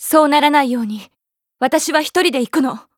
そうならないように私は一人で行くの。